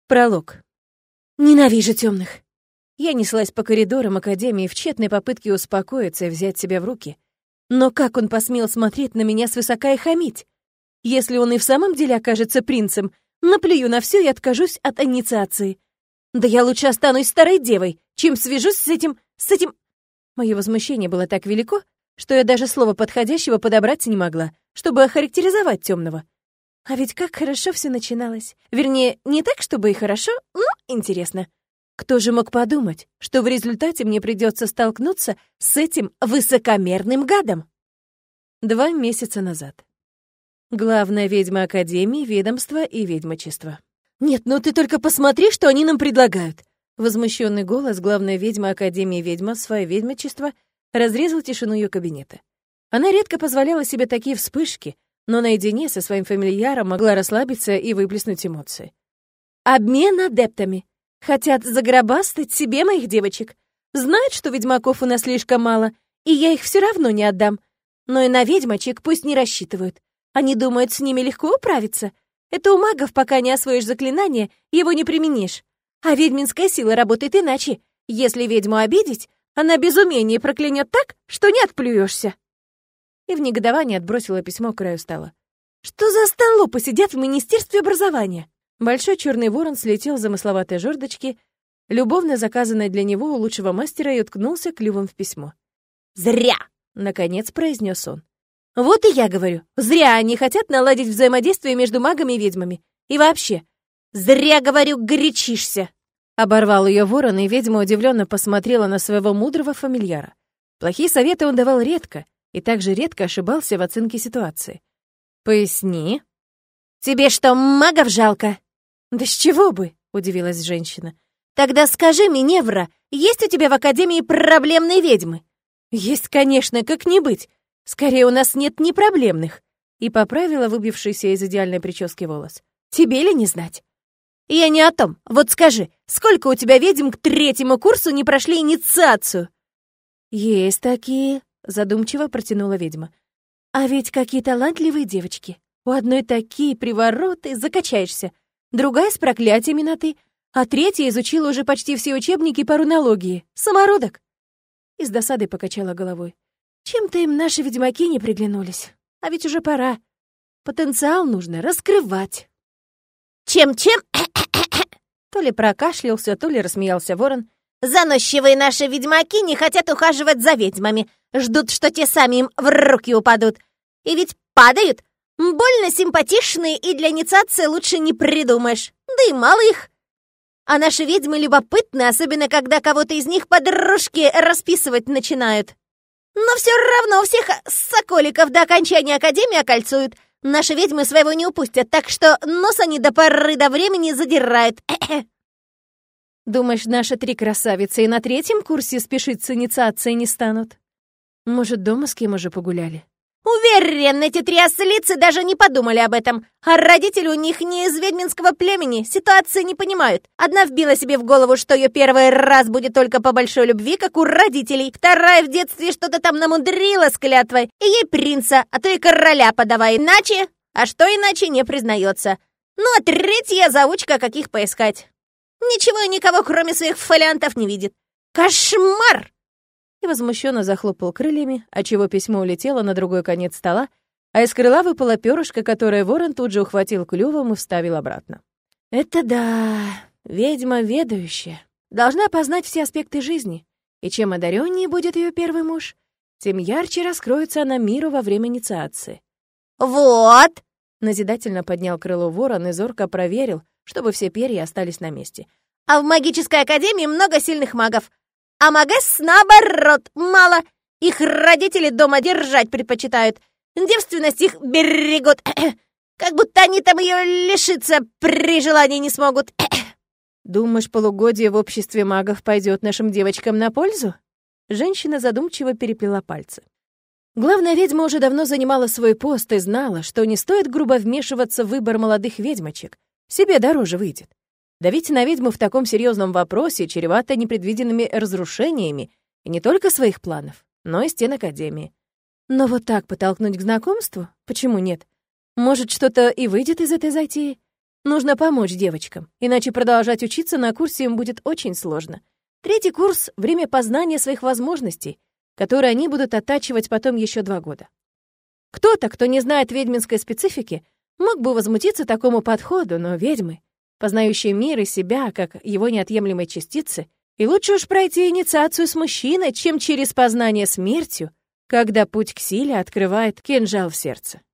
Пролог. Ненавижу темных. Я неслась по коридорам академии в тщетной попытке успокоиться и взять себя в руки. Но как он посмел смотреть на меня свысока и хамить? Если он и в самом деле окажется принцем, наплюю на все и откажусь от инициации. Да я лучше останусь старой девой, чем свяжусь с этим... Мое возмущение было так велико, что я даже слова подходящего подобрать не могла, чтобы охарактеризовать темного. А ведь как хорошо все начиналось. Вернее, не так, чтобы и хорошо, но интересно. Кто же мог подумать, что в результате мне придется столкнуться с этим высокомерным гадом? 2 месяца назад. Главная ведьма Академии, ведомства и ведьмочества. «Нет, ну ты только посмотри, что они нам предлагают!» Возмущенный голос главной ведьмы Академии ведьмовства и ведьмочества разрезал тишину ее кабинета. Она редко позволяла себе такие вспышки, но наедине со своим фамильяром могла расслабиться и выплеснуть эмоции. «Обмен адептами. Хотят загробастать себе моих девочек. Знают, что ведьмаков у нас слишком мало, и я их все равно не отдам. Но и на ведьмочек пусть не рассчитывают. Они думают, с ними легко управиться. Это у магов, пока не освоишь заклинание, его не применишь. А ведьминская сила работает иначе. Если ведьму обидеть, она без умения проклянет так, что не отплюешься». И в негодовании отбросила письмо к краю стола. «Что за столопы сидят в Министерстве образования?» Большой черный ворон слетел с замысловатой жердочки, любовно заказанной для него у лучшего мастера, и уткнулся клювом в письмо. «Зря!» — наконец произнес он. «Вот и я говорю, зря они хотят наладить взаимодействие между магами и ведьмами. И вообще, зря, говорю, горячишься!» Оборвал ее ворон, и ведьма удивленно посмотрела на своего мудрого фамильяра. Плохие советы он давал редко, и также редко ошибался в оценке ситуации. «Поясни». «Тебе что, магов жалко?» «Да с чего бы?» — удивилась женщина. «Тогда скажи, Миневра, есть у тебя в Академии проблемные ведьмы?» «Есть, конечно, как не быть. Скорее, у нас нет непроблемных». И поправила выбившийся из идеальной прически волос. «Тебе ли не знать?» «Я не о том. Вот скажи, сколько у тебя ведьм к 3-му курсу не прошли инициацию?» «Есть такие», — задумчиво протянула ведьма. «А ведь какие талантливые девочки. У одной такие привороты, закачаешься. Другая с проклятиями на «ты», а третья изучила уже почти все учебники по рунологии. Самородок!» И с досадой покачала головой. «Чем-то им наши ведьмаки не приглянулись. А ведь уже пора. Потенциал нужно раскрывать». «Чем-чем?» То ли прокашлялся, то ли рассмеялся ворон. «Заносчивые наши ведьмаки не хотят ухаживать за ведьмами. Ждут, что те сами им в руки упадут. И ведь падают. Больно симпатичные, и для инициации лучше не придумаешь. Да и мало их. А наши ведьмы любопытны, особенно когда кого-то из них подружки расписывать начинают. Но все равно всех соколиков до окончания Академии окольцуют. Наши ведьмы своего не упустят, так что нос они до поры до времени задирают. Думаешь, наши 3 красавицы и на 3-м курсе спешить с инициацией не станут? Может, дома с кем уже погуляли? Уверен, эти 3 ослицы даже не подумали об этом. А родители у них не из ведьминского племени, ситуации не понимают. Одна вбила себе в голову, что ее первый раз будет только по большой любви, как у родителей. Вторая в детстве что-то там намудрила с клятвой, и ей принца, а то и короля подавай. Иначе, а что иначе, не признается. Ну, а 3-я заучка, каких поискать. Ничего и никого, кроме своих фолиантов, не видит. Кошмар! И возмущенно захлопал крыльями, отчего письмо улетело на другой конец стола, а из крыла выпало перышко, которое ворон тут же ухватил клювом и вставил обратно. «Это да, ведьма ведающая. Должна познать все аспекты жизни, и чем одареннее будет ее первый муж, тем ярче раскроется она миру во время инициации». «Вот!» — назидательно поднял крыло ворон и зорко проверил, чтобы все перья остались на месте. «А в магической академии много сильных магов. А магесс, наоборот, мало. Их родители дома держать предпочитают. Девственность их берегут. Как будто они там ее лишиться при желании не смогут». «Думаешь, полугодие в обществе магов пойдет нашим девочкам на пользу?» Женщина задумчиво переплела пальцы. Главная ведьма уже давно занимала свой пост и знала, что не стоит грубо вмешиваться в выбор молодых ведьмочек. Себе дороже выйдет. Давить на ведьму в таком серьезном вопросе чревато непредвиденными разрушениями и не только своих планов, но и стен Академии. Но вот так подтолкнуть к знакомству? Почему нет? Может, что-то и выйдет из этой затеи? Нужно помочь девочкам, иначе продолжать учиться на курсе им будет очень сложно. 3-й курс — время познания своих возможностей, которые они будут оттачивать потом еще 2 года. Кто-то, кто не знает ведьминской специфики, мог бы возмутиться такому подходу, но ведьмы, познающие мир и себя как его неотъемлемой частицы, и лучше уж пройти инициацию с мужчиной, чем через познание смертью, когда путь к силе открывает кинжал в сердце.